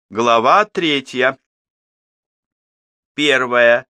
Глава 3. 1.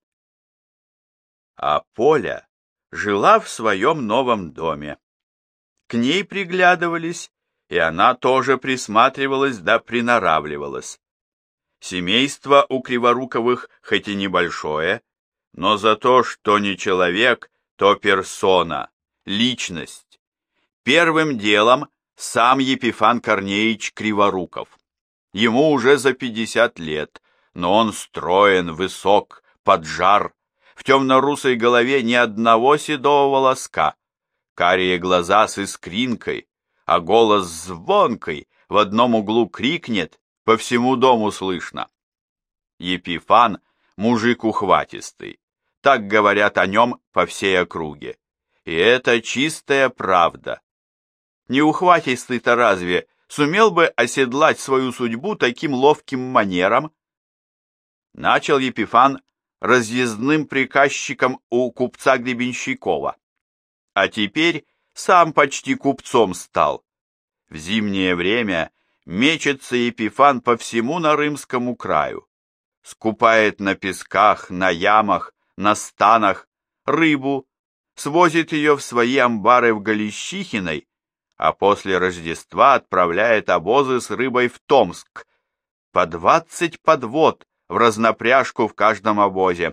А Поля жила в своем новом доме. К ней приглядывались, и она тоже присматривалась да приноравливалась. Семейство у Криворуковых хоть и небольшое, но за то, что не человек, то персона, личность. Первым делом сам Епифан Корнеич Криворуков. Ему уже за 50 лет, но он строен, высок, поджар. В темно-русой голове ни одного седого волоска. Карие глаза с искринкой, а голос звонкой, в одном углу крикнет, по всему дому слышно. Епифан – мужик ухватистый. Так говорят о нем по всей округе. И это чистая правда. Не ухватистый-то разве сумел бы оседлать свою судьбу таким ловким манером? Начал Епифан разъездным приказчиком у купца Гребенщикова, а теперь сам почти купцом стал. В зимнее время мечется Епифан по всему Нарымскому краю, скупает на песках, на ямах, на станах рыбу, свозит ее в свои амбары в Галищихиной, а после Рождества отправляет обозы с рыбой в Томск. По 20 подвод в разнопряжку в каждом обозе.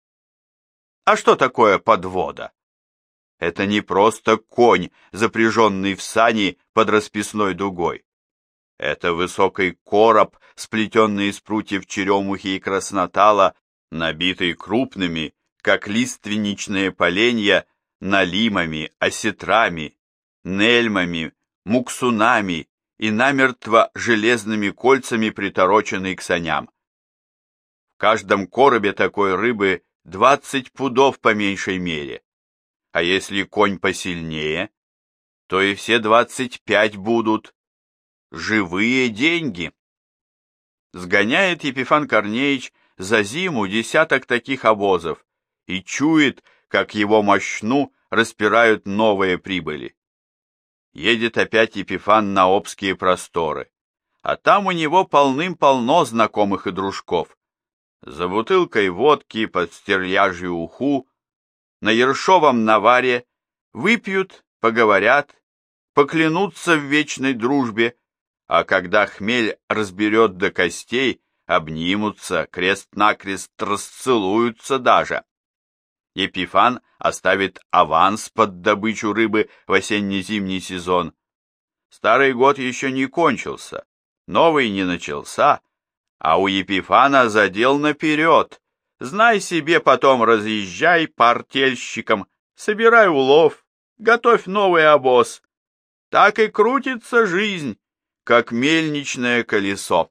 А что такое подвода? Это не просто конь, запряженный в сани под расписной дугой. Это высокий короб, сплетенный из прутьев черемухи и краснотала, набитый крупными, как лиственничные поленья, налимами, осетрами, нельмами, муксунами и намертво железными кольцами, притороченный к саням. В каждом коробе такой рыбы 20 пудов по меньшей мере, а если конь посильнее, то и все 25 будут. Живые деньги. Сгоняет Епифан Корнеич за зиму десяток таких обозов и чует, как его мощну распирают новые прибыли. Едет опять Епифан на Обские просторы, а там у него полным-полно знакомых и дружков. За бутылкой водки под стерляжью уху, на ершовом наваре выпьют, поговорят, поклянутся в вечной дружбе, а когда хмель разберет до костей, обнимутся, крест-накрест расцелуются даже. Епифан оставит аванс под добычу рыбы в осенне-зимний сезон. Старый год еще не кончился, новый не начался, а у Епифана задел наперед. Знай себе, потом разъезжай по артельщикам, собирай улов, готовь новый обоз. Так и крутится жизнь, как мельничное колесо.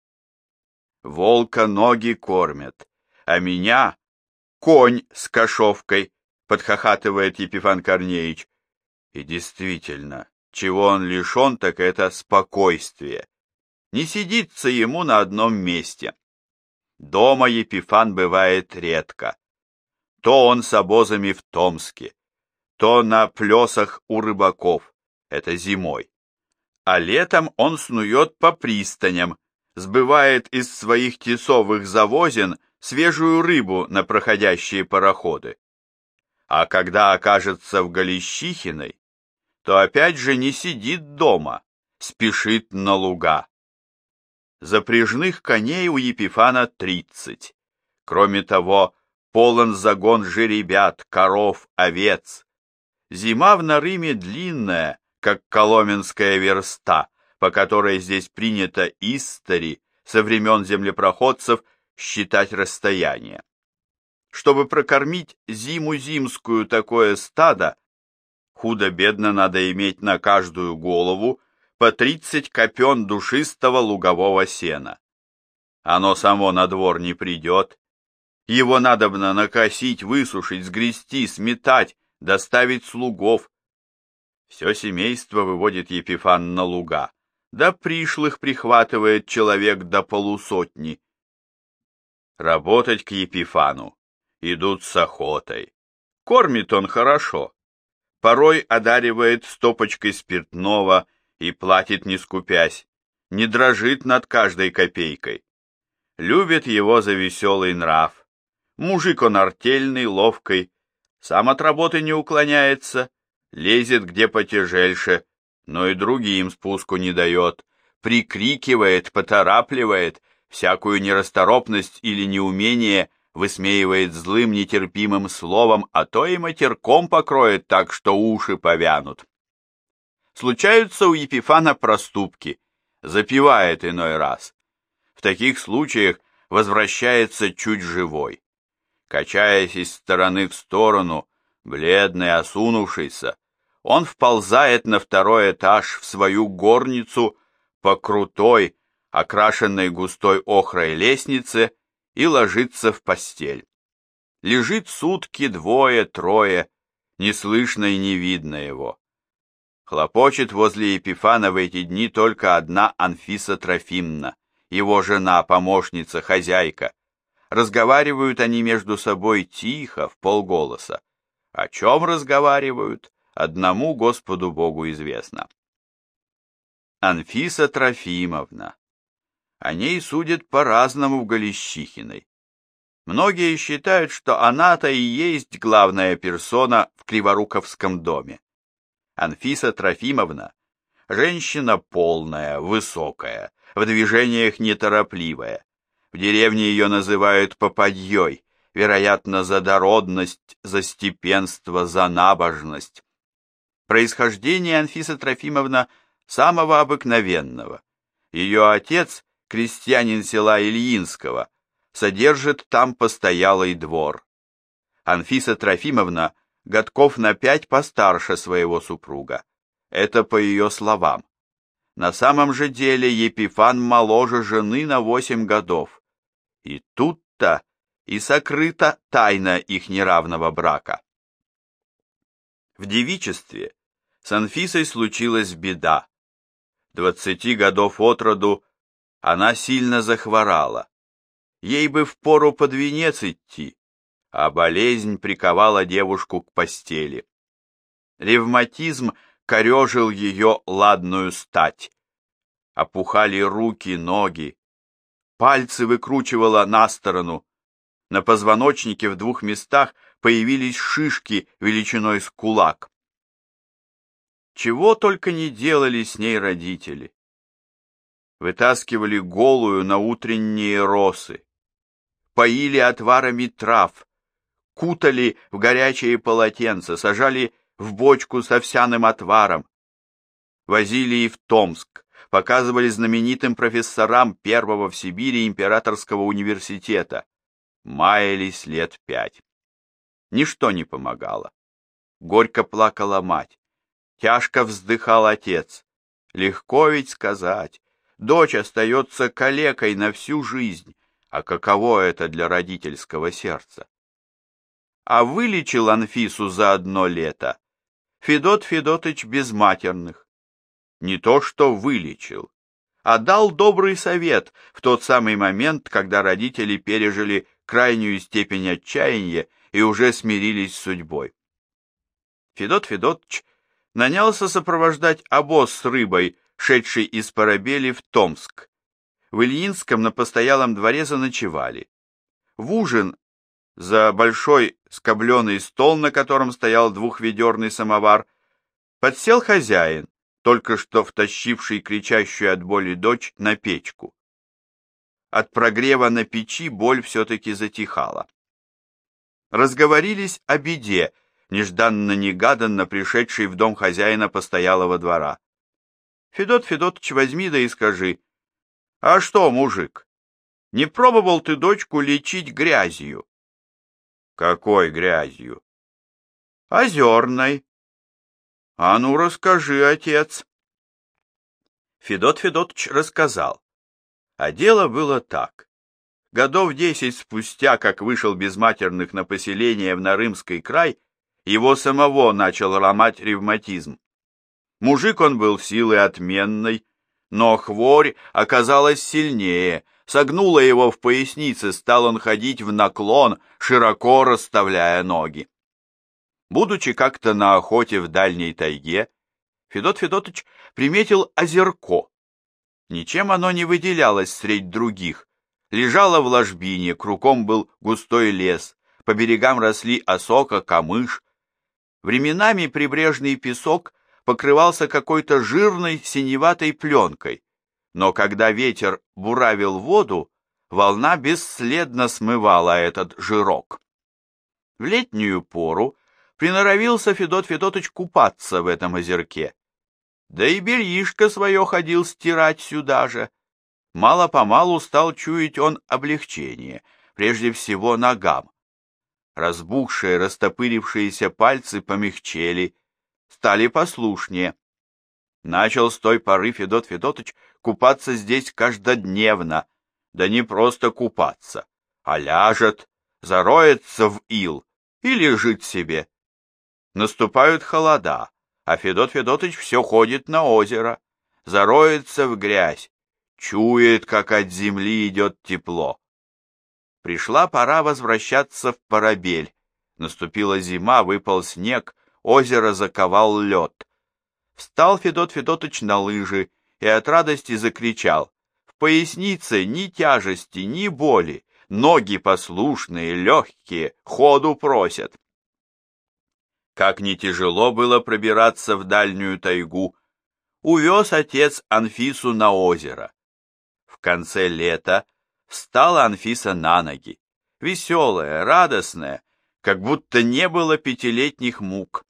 Волка ноги кормят, а меня конь с кошовкой, подхохатывает Епифан Корнеич. И действительно, чего он лишен, так это спокойствие. Не сидится ему на одном месте. Дома Епифан бывает редко. То он с обозами в Томске, то на плесах у рыбаков, это зимой. А летом он снует по пристаням, сбывает из своих тесовых завозен свежую рыбу на проходящие пароходы. А когда окажется в Галищихиной, то опять же не сидит дома, спешит на луга. Запряжных коней у Епифана 30. Кроме того, полон загон жеребят, коров, овец. Зима в Нарыме длинная, как коломенская верста, по которой здесь принято истори со времен землепроходцев считать расстояние. Чтобы прокормить зиму зимскую такое стадо, худо-бедно надо иметь на каждую голову по 30 копен душистого лугового сена. Оно само на двор не придет. Его надобно накосить, высушить, сгрести, сметать, доставить слугов. Все семейство выводит Епифан на луга, да пришлых прихватывает человек до полусотни. Работать к Епифану идут с охотой. Кормит он хорошо. Порой одаривает стопочкой спиртного и платит не скупясь. не дрожит над каждой копейкой. Любит его за веселый нрав. Мужик он артельный, ловкий, сам от работы не уклоняется, лезет где потяжельше, но и другим спуску не дает, прикрикивает, поторапливает, всякую нерасторопность или неумение высмеивает злым нетерпимым словом, а то и матерком покроет так, что уши повянут. Случаются у Епифана проступки, запивает иной раз. В таких случаях возвращается чуть живой. Качаясь из стороны в сторону, бледный, осунувшийся, он вползает на второй этаж в свою горницу по крутой, окрашенной густой охрой лестнице и ложится в постель. Лежит сутки, двое, трое, не слышно и не видно его. Хлопочет возле Епифана в эти дни только одна Анфиса Трофимовна, его жена, помощница, хозяйка. Разговаривают они между собой тихо, вполголоса. О чем разговаривают, одному Господу Богу известно. Анфиса Трофимовна. О ней судят по-разному в Галищихиной. Многие считают, что она-то и есть главная персона в Криворуковском доме. Анфиса Трофимовна – женщина полная, высокая, в движениях неторопливая. В деревне ее называют попадьей, вероятно, за дородность, за степенство, за набожность. Происхождение Анфисы Трофимовна самого обыкновенного. Ее отец, крестьянин села Ильинского, содержит там постоялый двор. Анфиса Трофимовна годков на 5 постарше своего супруга. Это по ее словам. На самом же деле Епифан моложе жены на 8 годов. И тут-то и сокрыта тайна их неравного брака. В девичестве с Анфисой случилась беда. 20 годов от роду она сильно захворала. Ей бы впору под венец идти, а болезнь приковала девушку к постели. Ревматизм корежил ее ладную стать. Опухали руки, ноги. Пальцы выкручивала на сторону. На позвоночнике в 2 местах появились шишки величиной с кулак. Чего только не делали с ней родители. Вытаскивали голую на утренние росы, поили отварами трав, кутали в горячие полотенца, сажали в бочку с овсяным отваром, возили и в Томск, показывали знаменитым профессорам первого в Сибири императорского университета, маялись лет 5. Ничто не помогало. Горько плакала мать, тяжко вздыхал отец. Легко ведь сказать, дочь остается калекой на всю жизнь, а каково это для родительского сердца? А вылечил Анфису за 1 лето Федот Федотыч Безматерных. Не то что вылечил, а дал добрый совет в тот самый момент, когда родители пережили крайнюю степень отчаяния и уже смирились с судьбой. Федот Федотыч нанялся сопровождать обоз с рыбой, шедший из Парабели в Томск. В Ильинском на постоялом дворе заночевали. В ужин за большой скобленый стол, на котором стоял 2-ведерный самовар, подсел хозяин, только что втащивший кричащую от боли дочь на печку. От прогрева на печи боль все-таки затихала. Разговорились о беде, нежданно-негаданно пришедшей в дом хозяина постоялого двора. Федот Федотыч, возьми да и скажи: «А что, мужик, не пробовал ты дочку лечить грязью?» «Какой грязью?» «Озерной». «А ну, расскажи, отец». Федот Федотыч рассказал. А дело было так. Годов 10 спустя, как вышел Безматерных на поселение в Нарымский край, его самого начал ломать ревматизм. Мужик он был силы отменной, но хворь оказалась сильнее, согнула его в пояснице, стал он ходить в наклон, широко расставляя ноги. Будучи как-то на охоте в дальней тайге, Федот Федотыч приметил озерко. Ничем оно не выделялось средь других. Лежало в ложбине, кругом был густой лес, по берегам росли осока, камыш. Временами прибрежный песок покрывался какой-то жирной синеватой пленкой, но когда ветер буравил воду, волна бесследно смывала этот жирок. В летнюю пору приноровился Федот Федотыч купаться в этом озерке. Да и бельишко свое ходил стирать сюда же. Мало-помалу стал чуять он облегчение, прежде всего ногам. Разбухшие, растопырившиеся пальцы помягчели, стали послушнее. Начал с той поры Федот Федотыч купаться здесь каждодневно, да не просто купаться, а ляжет, зароется в ил и лежит себе. Наступают холода, а Федот Федотыч все ходит на озеро, зароется в грязь, чует, как от земли идет тепло. Пришла пора возвращаться в Парабель. Наступила зима, выпал снег, озеро заковал лед. Встал Федот Федотыч на лыжи и от радости закричал: в пояснице ни тяжести, ни боли, ноги послушные, легкие, ходу просят. Как не тяжело было пробираться в дальнюю тайгу, увез отец Анфису на озеро. В конце лета встала Анфиса на ноги, веселая, радостная, как будто не было 5-летних мук.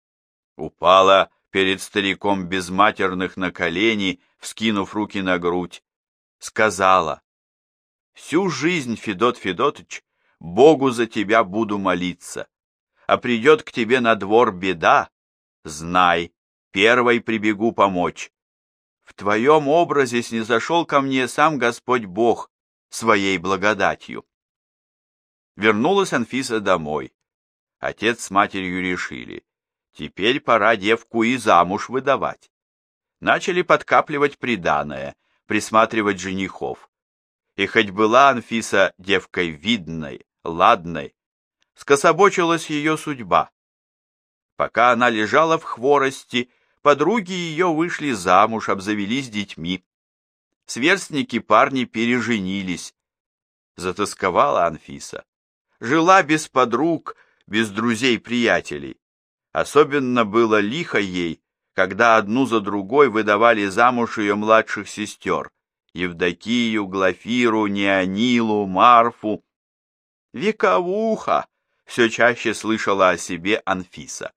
Упала перед стариком без матерных на колени, вскинув руки на грудь, сказала: «Всю жизнь, Федот Федотыч, Богу за тебя буду молиться, а придет к тебе на двор беда, знай, первой прибегу помочь. В твоем образе снизошел ко мне сам Господь Бог своей благодатью». Вернулась Анфиса домой. Отец с матерью решили: теперь пора девку и замуж выдавать. Начали подкапливать приданое, присматривать женихов. И хоть была Анфиса девкой видной, ладной, скособочилась ее судьба. Пока она лежала в хворости, подруги ее вышли замуж, обзавелись детьми. Сверстники парни переженились. Затосковала Анфиса. Жила без подруг, без друзей-приятелей. Особенно было лихо ей, когда одну за другой выдавали замуж ее младших сестер: Евдокию, Глафиру, Неонилу, Марфу. «Вековуха!» — все чаще слышала о себе Анфиса.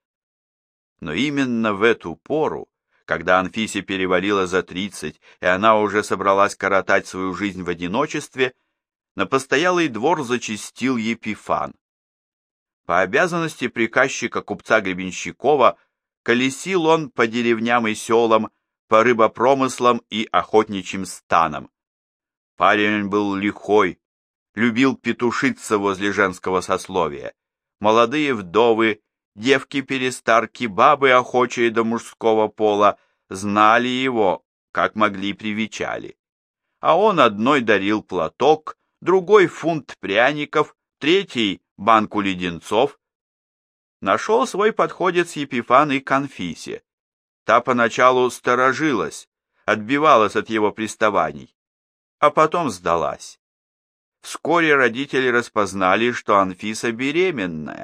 Но именно в эту пору, когда Анфисе перевалило за 30, и она уже собралась коротать свою жизнь в одиночестве, на постоялый двор зачастил Епифан. По обязанности приказчика купца Гребенщикова колесил он по деревням и селам, по рыбопромыслам и охотничьим станам. Парень был лихой, любил петушиться возле женского сословия. Молодые вдовы, девки-перестарки, бабы, охочие до мужского пола, знали его, как могли привечали. А он одной дарил платок, другой фунт пряников, третий банку леденцов. Нашел свой подходец Епифан и к Анфисе. Та поначалу сторожилась, отбивалась от его приставаний, а потом сдалась. Вскоре родители распознали, что Анфиса беременная.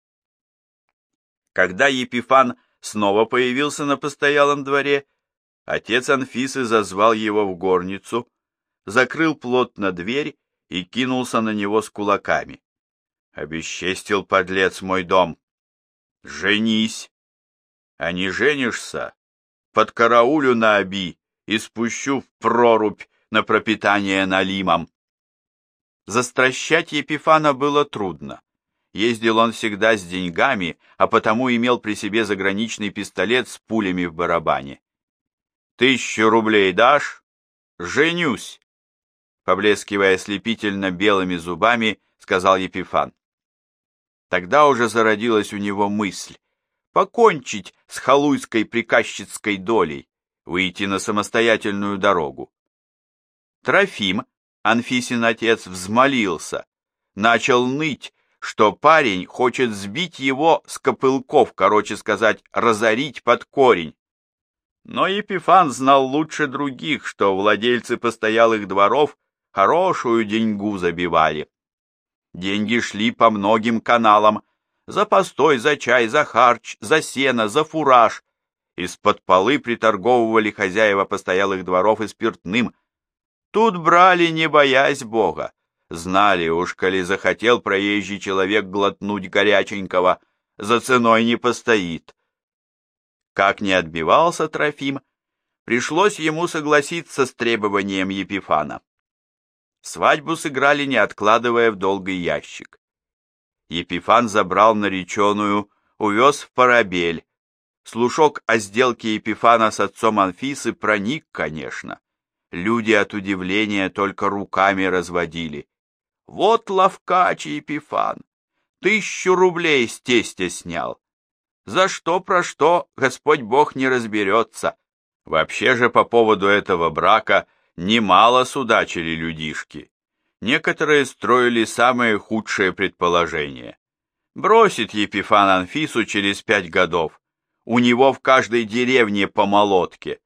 Когда Епифан снова появился на постоялом дворе, отец Анфисы зазвал его в горницу, закрыл плотно дверь и кинулся на него с кулаками. «Обесчестил, подлец, мой дом! Женись! А не женишься, подкараулю на оби и спущу в прорубь на пропитание налимом». Застращать Епифана было трудно. Ездил он всегда с деньгами, а потому имел при себе заграничный пистолет с пулями в барабане. 1000 рублей дашь? Женюсь! Поблескивая ослепительно белыми зубами, сказал Епифан. Тогда уже зародилась у него мысль покончить с халуйской приказчицкой долей, выйти на самостоятельную дорогу. Трофим, Анфисин отец, взмолился, начал ныть, что парень хочет сбить его с копылков, короче сказать, разорить под корень. Но Епифан знал лучше других, что владельцы постоялых дворов хорошую деньгу забивали. Деньги шли по многим каналам: за постой, за чай, за харч, за сено, за фураж. Из-под полы приторговывали хозяева постоялых дворов и спиртным. Тут брали, не боясь Бога. Знали уж, коли захотел проезжий человек глотнуть горяченького, за ценой не постоит. Как не отбивался Трофим, пришлось ему согласиться с требованием Епифана. Свадьбу сыграли, не откладывая в долгий ящик. Епифан забрал нареченную, увез в Парабель. Слушок о сделке Епифана с отцом Анфисы проник, конечно. Люди от удивления только руками разводили. Вот ловкач Епифан, 1000 рублей с тестя снял. За что, про что, Господь Бог не разберется. Вообще же по поводу этого брака немало судачили людишки. Некоторые строили самые худшие предположения. Бросит Епифан Анфису через 5 годов. У него в каждой деревне по молотке.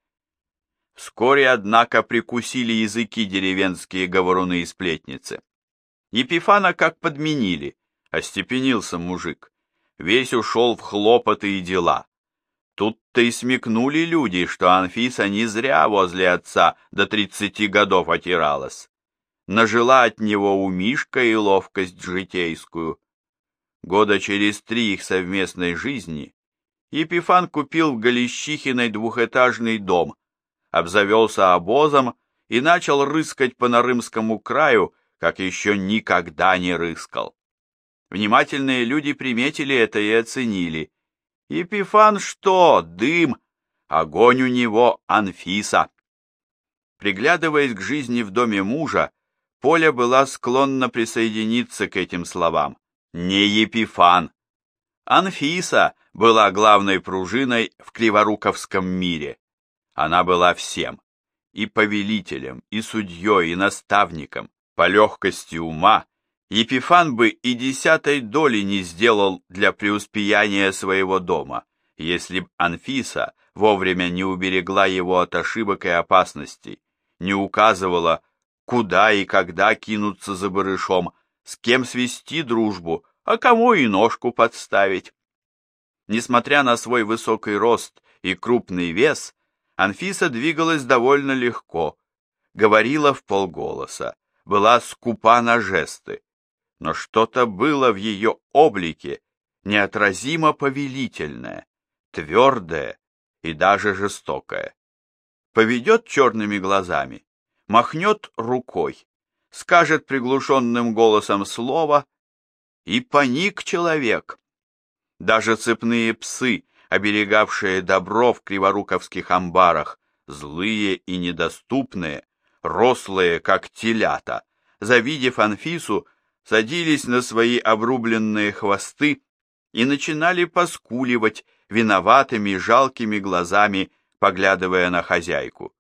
Вскоре, однако, прикусили языки деревенские говоруны и сплетницы. Епифана как подменили, остепенился мужик. Весь ушел в хлопоты и дела. Тут-то и смекнули люди, что Анфиса не зря возле отца до 30 годов отиралась. Нажила от него умишка и ловкость житейскую. Года через 3 их совместной жизни Епифан купил в Галищихиной 2-этажный дом, обзавелся обозом и начал рыскать по Нарымскому краю, как еще никогда не рыскал. Внимательные люди приметили это и оценили. Епифан что, дым, огонь у него Анфиса. Приглядываясь к жизни в доме мужа, Поля была склонна присоединиться к этим словам. Не Епифан. Анфиса была главной пружиной в криворуковском мире. Она была всем: и повелителем, и судьей, и наставником. По легкости ума Епифан бы и 10 доли не сделал для преуспеяния своего дома, если б Анфиса вовремя не уберегла его от ошибок и опасностей, не указывала, куда и когда кинуться за барышом, с кем свести дружбу, а кому и ножку подставить. Несмотря на свой высокий рост и крупный вес, Анфиса двигалась довольно легко, говорила вполголоса, была скупа на жесты. Но что-то было в ее облике неотразимо повелительное, твердое и даже жестокое. Поведет черными глазами, махнет рукой, скажет приглушенным голосом слово, и паник человек. Даже цепные псы, оберегавшие добро в криворуковских амбарах, злые и недоступные, рослые, как телята, завидев Анфису, садились на свои обрубленные хвосты и начинали поскуливать виноватыми жалкими глазами, поглядывая на хозяйку.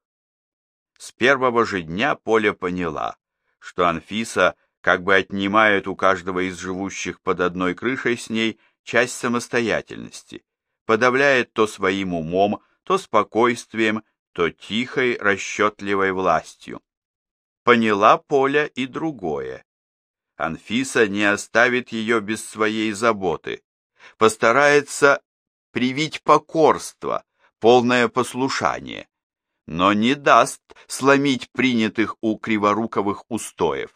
С первого же дня Поля поняла, что Анфиса как бы отнимает у каждого из живущих под одной крышей с ней часть самостоятельности, подавляет то своим умом, то спокойствием, то тихой, расчетливой властью. Поняла Поля и другое. Анфиса не оставит ее без своей заботы, постарается привить покорство, полное послушание, но не даст сломить принятых у Криворуковых устоев.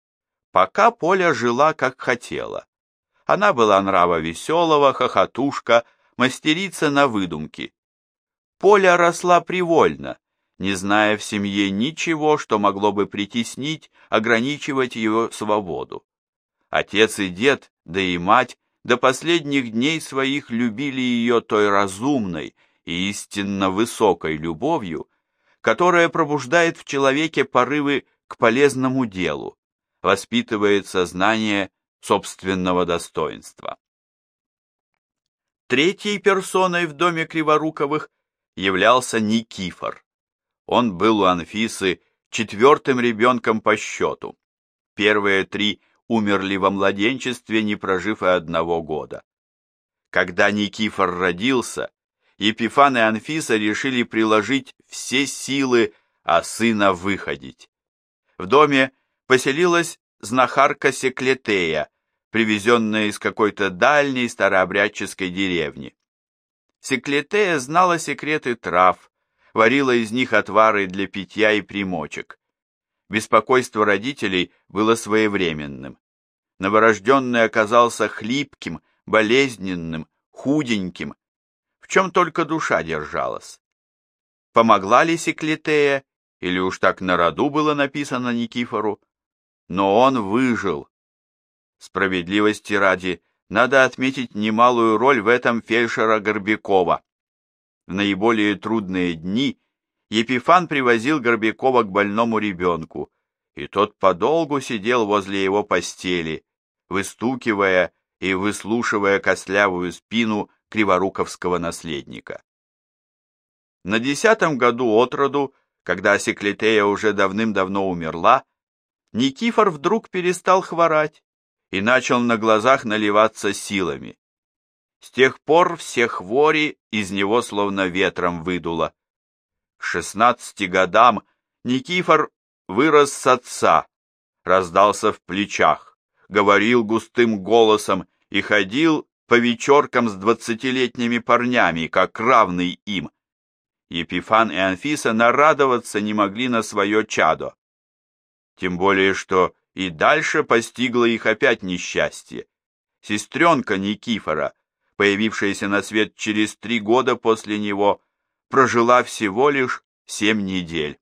Пока Поля жила, как хотела. Она была нрава веселого, хохотушка, мастерица на выдумки. Поля росла привольно, не зная в семье ничего, что могло бы притеснить, ограничивать ее свободу. Отец и дед, да и мать, до последних дней своих любили ее той разумной и истинно высокой любовью, которая пробуждает в человеке порывы к полезному делу, воспитывает сознание собственного достоинства. Третьей персоной в доме Криворуковых являлся Никифор. Он был у Анфисы 4-м ребенком по счету. Первые 3 умерли во младенчестве, не прожив и 1 года. Когда Никифор родился, Епифан и Анфиса решили приложить все силы, а сына выходить. В доме поселилась знахарка Секлетея, привезенная из какой-то дальней старообрядческой деревни. Секлетея знала секреты трав, варила из них отвары для питья и примочек. Беспокойство родителей было своевременным. Новорожденный оказался хлипким, болезненным, худеньким, в чем только душа держалась. Помогла ли Секлетея, или уж так на роду было написано Никифору, но он выжил. Справедливости ради, надо отметить немалую роль в этом фельдшера Горбякова. В наиболее трудные дни Епифан привозил Горбякова к больному ребенку, и тот подолгу сидел возле его постели, выстукивая и выслушивая костлявую спину криворуковского наследника. На 10-м году от роду, когда Секлетея уже давным-давно умерла, Никифор вдруг перестал хворать и начал на глазах наливаться силами. С тех пор все хвори из него словно ветром выдуло. К 16 годам Никифор вырос с отца, раздался в плечах, говорил густым голосом и ходил по вечеркам с 20-летними парнями, как равный им. Епифан и Анфиса нарадоваться не могли на свое чадо. Тем более, что и дальше постигло их опять несчастье. Сестренка Никифора, появившаяся на свет через 3 года после него, прожила всего лишь 7 недель.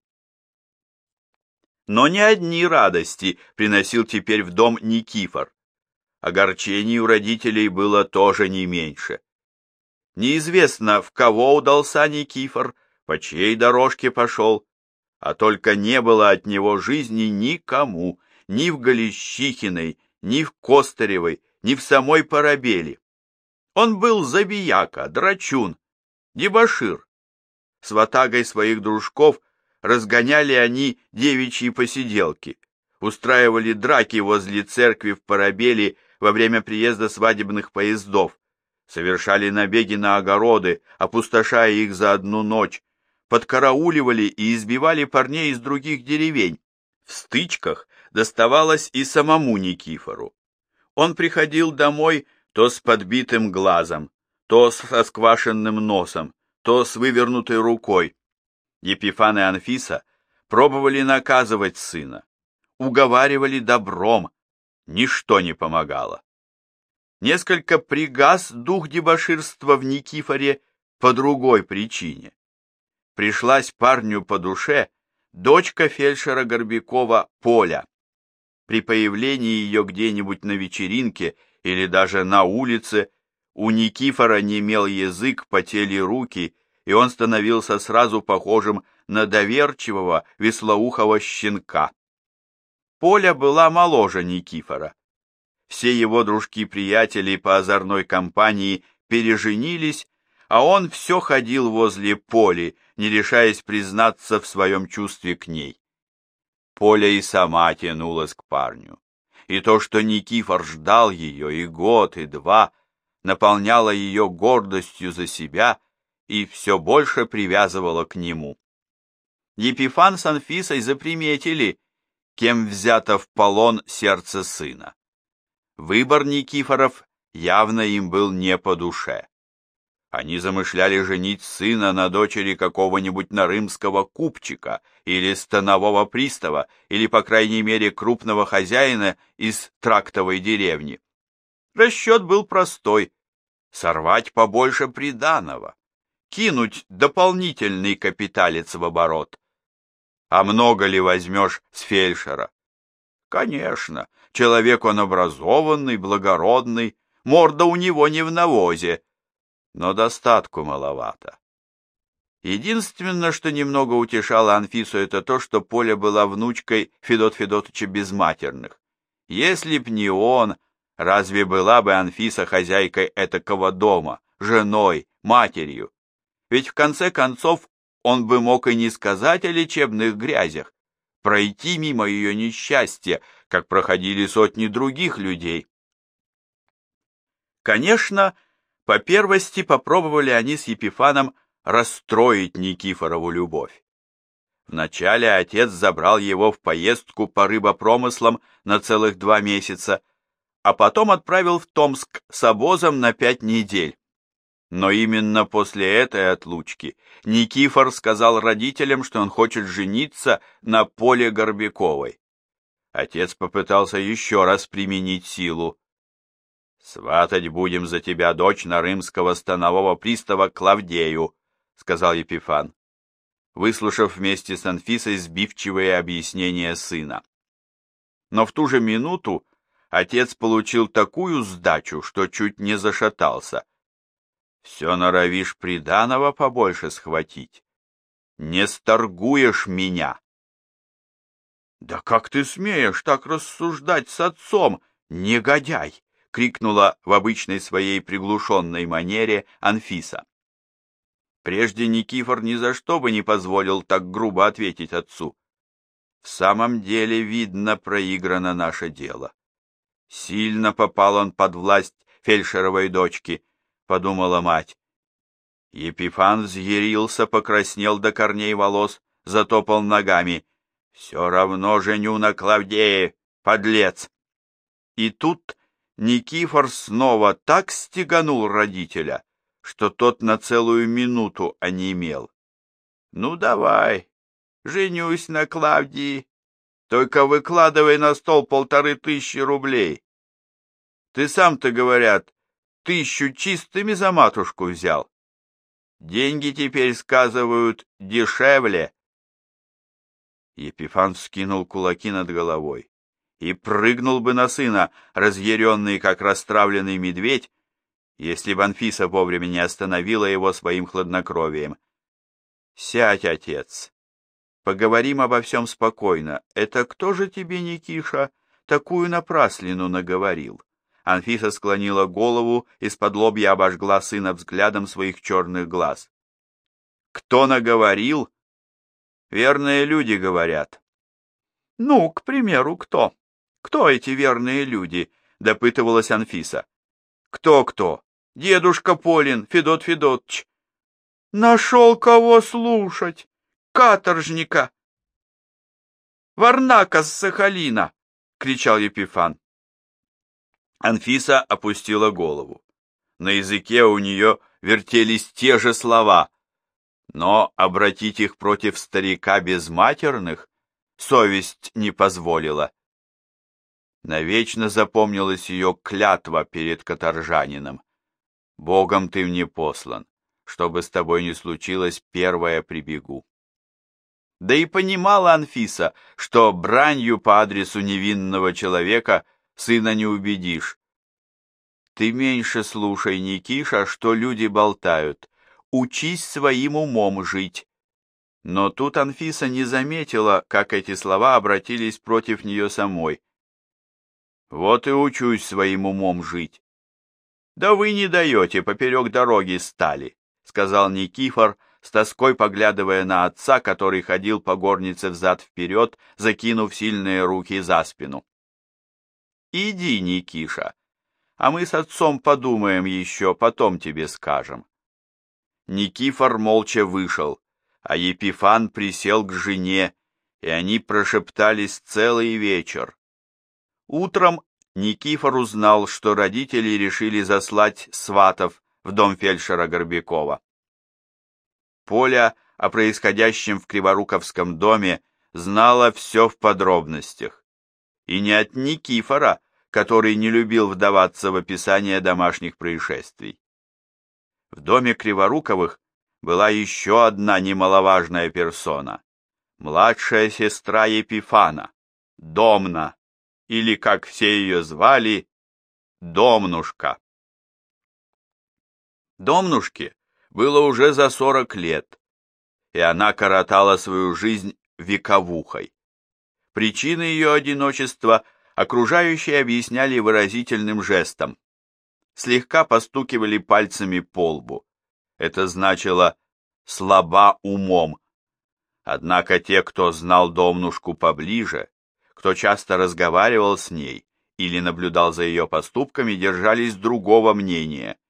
Но не одни радости приносил теперь в дом Никифор. Огорчений у родителей было тоже не меньше. Неизвестно, в кого удался Никифор, по чьей дорожке пошел, а только не было от него жизни никому, ни в Голещихиной, ни в Костаревой, ни в самой Парабеле. Он был забияка, драчун, дебошир. С ватагой своих дружков разгоняли они девичьи посиделки, устраивали драки возле церкви в Парабеле во время приезда свадебных поездов, совершали набеги на огороды, опустошая их за одну ночь, подкарауливали и избивали парней из других деревень. В стычках доставалось и самому Никифору. Он приходил домой то с подбитым глазом, то с расквашенным носом, то с вывернутой рукой. Епифан и Анфиса пробовали наказывать сына, уговаривали добром, ничто не помогало. Несколько пригас дух дебоширства в Никифоре по другой причине. Пришлась парню по душе дочка фельдшера Горбякова Поля. При появлении ее где-нибудь на вечеринке или даже на улице у Никифора немел язык, потели руки, и он становился сразу похожим на доверчивого веслоухого щенка. Поля была моложе Никифора. Все его дружки-приятели по озорной компании переженились, а он все ходил возле Поли, не решаясь признаться в своем чувстве к ней. Поля и сама тянулась к парню, и то, что Никифор ждал ее и год, и 2, наполняло ее гордостью за себя и все больше привязывало к нему. Епифан с Анфисой заприметили, кем взято в полон сердце сына. Выбор Никифоров явно им был не по душе. Они замышляли женить сына на дочери какого-нибудь нарымского купчика или станового пристава, или, по крайней мере, крупного хозяина из трактовой деревни. Расчет был простой — сорвать побольше приданого, кинуть дополнительный капиталец в оборот. А много ли возьмешь с фельдшера? Конечно, человек он образованный, благородный, морда у него не в навозе, но достатку маловато. Единственное, что немного утешало Анфису, это то, что Поля была внучкой Федота Федотыча Безматерных. Если б не он, разве была бы Анфиса хозяйкой этакого дома, женой, матерью? Ведь в конце концов он бы мог и не сказать о лечебных грязях, пройти мимо ее несчастья, как проходили сотни других людей. Конечно, По первости попробовали они с Епифаном расстроить Никифорову любовь. Вначале отец забрал его в поездку по рыбопромыслам на целых 2 месяца, а потом отправил в Томск с обозом на 5 недель. Но именно после этой отлучки Никифор сказал родителям, что он хочет жениться на Поле Горбяковой. Отец попытался еще раз применить силу. «Сватать будем за тебя дочь нарымского станового пристава Клавдею», — сказал Епифан, выслушав вместе с Анфисой сбивчивые объяснения сына. Но в ту же минуту отец получил такую сдачу, что чуть не зашатался. «Все норовишь приданого побольше схватить. Не сторгуешь меня». «Да как ты смеешь так рассуждать с отцом, негодяй!» — крикнула в обычной своей приглушенной манере Анфиса. Прежде Никифор ни за что бы не позволил так грубо ответить отцу. В самом деле, видно, проиграно наше дело. Сильно попал он под власть фельдшеровой дочки, подумала мать. Епифан взъярился, покраснел до корней волос, затопал ногами. Все равно женю на Клавдее, подлец. И тут Никифор снова так стеганул родителя, что тот на целую минуту онемел. «Ну, давай, женюсь на Клавдии, только выкладывай на стол 1500 рублей. Ты сам-то, говорят, 1000 чистыми за матушку взял. Деньги теперь, сказывают, дешевле». Епифан вскинул кулаки над головой и прыгнул бы на сына, разъяренный, как расстравленный медведь, если бы Анфиса вовремя не остановила его своим хладнокровием. «Сядь, отец, поговорим обо всем спокойно. Это кто же тебе, Никиша, такую напраслину наговорил?» Анфиса склонила голову, исподлобья обожгла сына взглядом своих черных глаз. «Кто наговорил?» «Верные люди говорят». «Ну, к примеру, кто? Кто эти верные люди?» — допытывалась Анфиса. «Кто-кто? Дедушка Полин, Федот Федотыч». «Нашел кого слушать! Каторжника!» «Варнака с Сахалина!» — кричал Епифан. Анфиса опустила голову. На языке у нее вертелись те же слова, но обратить их против старика безматерных совесть не позволила. Навечно запомнилась ее клятва перед каторжанином. «Богом ты мне послан, что бы с тобой ни случилось, первое прибегу». Да и понимала Анфиса, что бранью по адресу невинного человека сына не убедишь. «Ты меньше слушай, Никиша, что люди болтают. Учись своим умом жить». Но тут Анфиса не заметила, как эти слова обратились против нее самой. «Вот и учусь своим умом жить». «Да вы не даете, поперек дороги стали», — сказал Никифор, с тоской поглядывая на отца, который ходил по горнице взад-вперед, закинув сильные руки за спину. «Иди, Никиша, а мы с отцом подумаем еще, потом тебе скажем». Никифор молча вышел, а Епифан присел к жене, и они прошептались целый вечер. Утром Никифор узнал, что родители решили заслать сватов в дом фельдшера Горбякова. Поля о происходящем в Криворуковском доме знала все в подробностях. И не от Никифора, который не любил вдаваться в описание домашних происшествий. В доме Криворуковых была еще одна немаловажная персона – младшая сестра Епифана, Домна, или, как все ее звали, Домнушка. Домнушке было уже за 40 лет, и она коротала свою жизнь вековухой. Причины ее одиночества окружающие объясняли выразительным жестом. Слегка постукивали пальцами по лбу. Это значило «слаба умом». Однако те, кто знал Домнушку поближе, кто часто разговаривал с ней или наблюдал за ее поступками, держались другого мнения.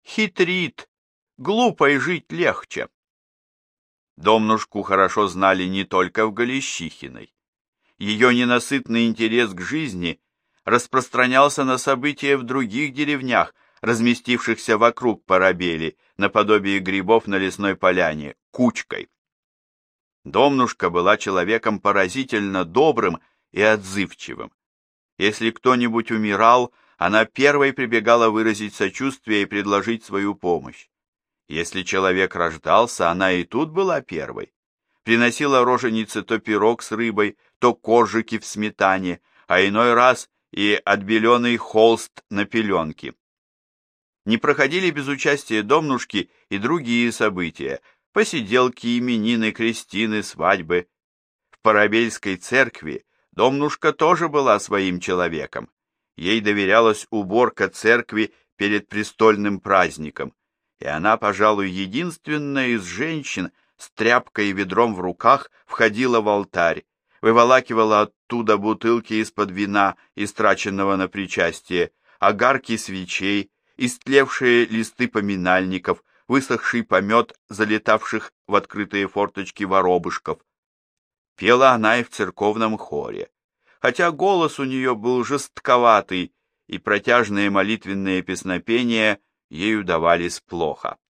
хитрит, глупой жить легче. Домнушку хорошо знали не только в Галищихиной. Ее ненасытный интерес к жизни распространялся на события в других деревнях, разместившихся вокруг Парабели, наподобие грибов на лесной поляне, кучкой. Домнушка была человеком поразительно добрым и отзывчивым. Если кто-нибудь умирал, она первой прибегала выразить сочувствие и предложить свою помощь. Если человек рождался, она и тут была первой. Приносила роженице то пирог с рыбой, то коржики в сметане, а иной раз и отбеленный холст на пеленке. Не проходили без участия Домнушки и другие события, посиделки, именины, крестины, свадьбы. В Парабельской церкви Домнушка тоже была своим человеком. Ей доверялась уборка церкви перед престольным праздником, и она, пожалуй, единственная из женщин с тряпкой и ведром в руках входила в алтарь, выволакивала оттуда бутылки из-под вина, истраченного на причастие, огарки свечей, истлевшие листы поминальников, высохший помет залетавших в открытые форточки воробышков. Пела она и в церковном хоре, хотя голос у нее был жестковатый, и протяжные молитвенные песнопения ею давались плохо.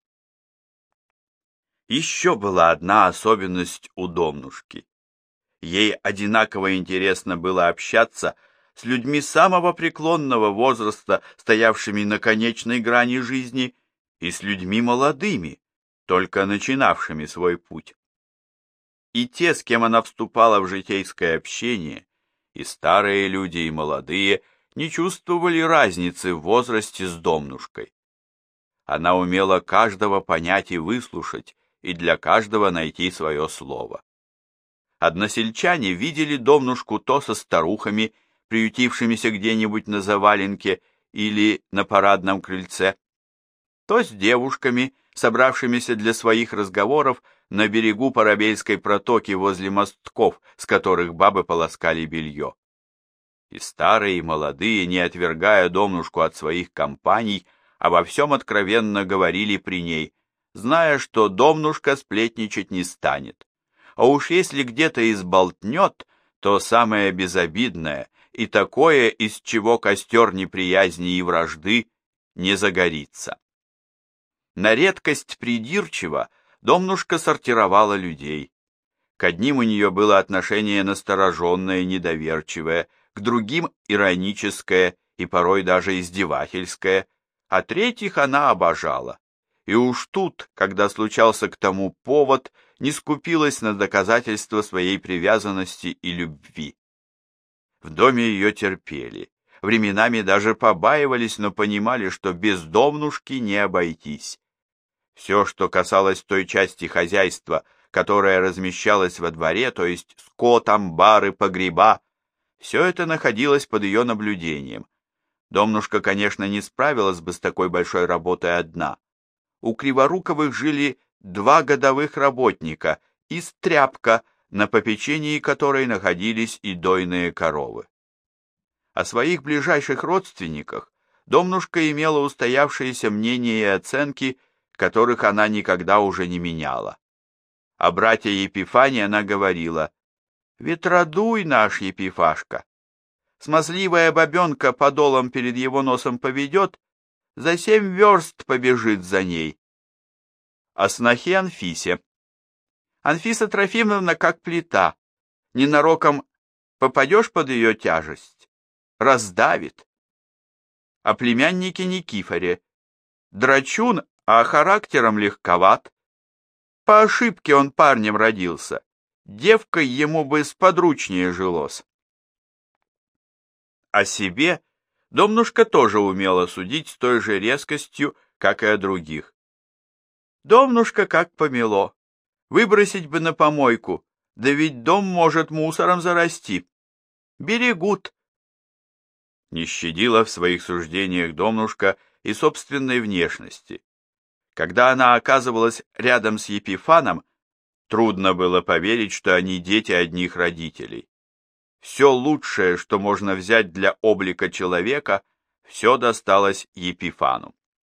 Еще была одна особенность у Домнушки. Ей одинаково интересно было общаться с людьми самого преклонного возраста, стоявшими на конечной грани жизни, и с людьми молодыми, только начинавшими свой путь. И те, с кем она вступала в житейское общение, и старые люди, и молодые, не чувствовали разницы в возрасте с Домнушкой. Она умела каждого понять и выслушать, и для каждого найти свое слово. Односельчане видели Домнушку то со старухами, приютившимися где-нибудь на заваленке или на парадном крыльце, то с девушками, собравшимися для своих разговоров на берегу Парабельской протоки возле мостков, с которых бабы полоскали белье. И старые, и молодые, не отвергая Домнушку от своих компаний, обо всем откровенно говорили при ней, зная, что Домнушка сплетничать не станет. А уж если где-то и сболтнет, то самое безобидное и такое, из чего костер неприязни и вражды не загорится. На редкость придирчиво Домнушка сортировала людей. К одним у нее было отношение настороженное, недоверчивое, к другим ироническое и порой даже издевательское, а третьих она обожала. И уж тут, когда случался к тому повод, не скупилась на доказательства своей привязанности и любви. В доме ее терпели, временами даже побаивались, но понимали, что без Домнушки не обойтись. Все, что касалось той части хозяйства, которая размещалась во дворе, то есть скот, амбары, погреба, все это находилось под ее наблюдением. Домнушка, конечно, не справилась бы с такой большой работой одна. У Криворуковых жили 2 годовых работника и стряпка, на попечении которой находились и дойные коровы. О своих ближайших родственниках Домнушка имела устоявшиеся мнения и оценки, которых она никогда уже не меняла. О брате Епифане она говорила: «Ветродуй наш Епифашка! Смазливая бабенка подолом перед его носом поведет, за 7 верст побежит за ней». О снохе Анфисе: «Анфиса Трофимовна как плита, ненароком попадешь под ее тяжесть, раздавит». О племяннике Никифоре: «Драчун, а характером легковат. По ошибке он парнем родился, девкой ему бы сподручнее жилось». О себе Домнушка тоже умела судить с той же резкостью, как и о других. «Домнушка как помело. Выбросить бы на помойку, да ведь дом может мусором зарасти. Берегут». Не щадила в своих суждениях Домнушка и собственной внешности. Когда она оказывалась рядом с Епифаном, трудно было поверить, что они дети одних родителей. Все лучшее, что можно взять для облика человека, все досталось Епифану.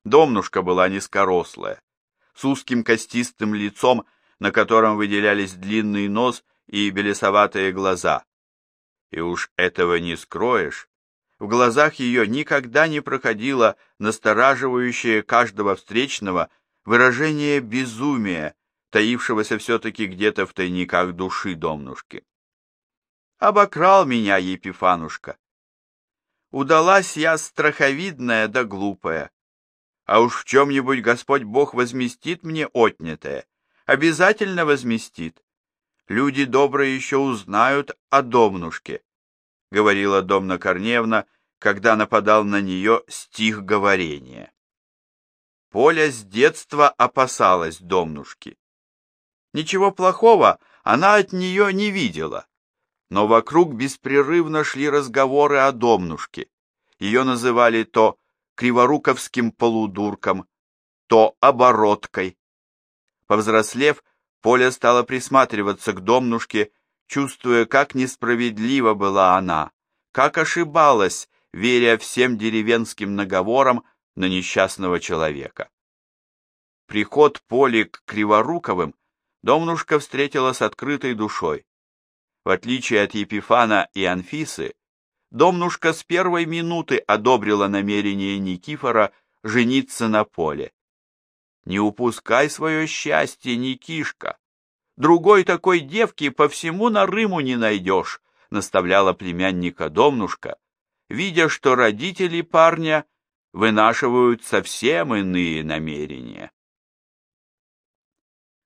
Домнушка была низкорослая, с узким костистым лицом, на котором выделялись длинный нос и белесоватые глаза. И уж этого не скроешь, в глазах ее никогда не проходило настораживающее каждого встречного выражение безумия, таившегося все-таки где-то в тайниках души Домнушки. Обокрал меня Епифанушка. Удалась я страховидная да глупая. А уж в чем-нибудь Господь Бог возместит мне отнятое, обязательно возместит. Люди добрые еще узнают о Домнушке, говорила Домна Корнеевна, когда нападал на нее стих говорения. Поля с детства опасалась Домнушки. Ничего плохого она от нее не видела, но вокруг беспрерывно шли разговоры о Домнушке. Ее называли то криворуковским полудурком, то обороткой. Повзрослев, Поля стала присматриваться к Домнушке, чувствуя, как несправедлива была она, как ошибалась, веря всем деревенским наговорам на несчастного человека. Приход Поли к Криворуковым Домнушка встретила с открытой душой. В отличие от Епифана и Анфисы, Домнушка с первой минуты одобрила намерение Никифора жениться на Поле. «Не упускай свое счастье, Никишка! Другой такой девки по всему Нарыму не найдешь», наставляла племянника Домнушка, видя, что родители парня вынашивают совсем иные намерения.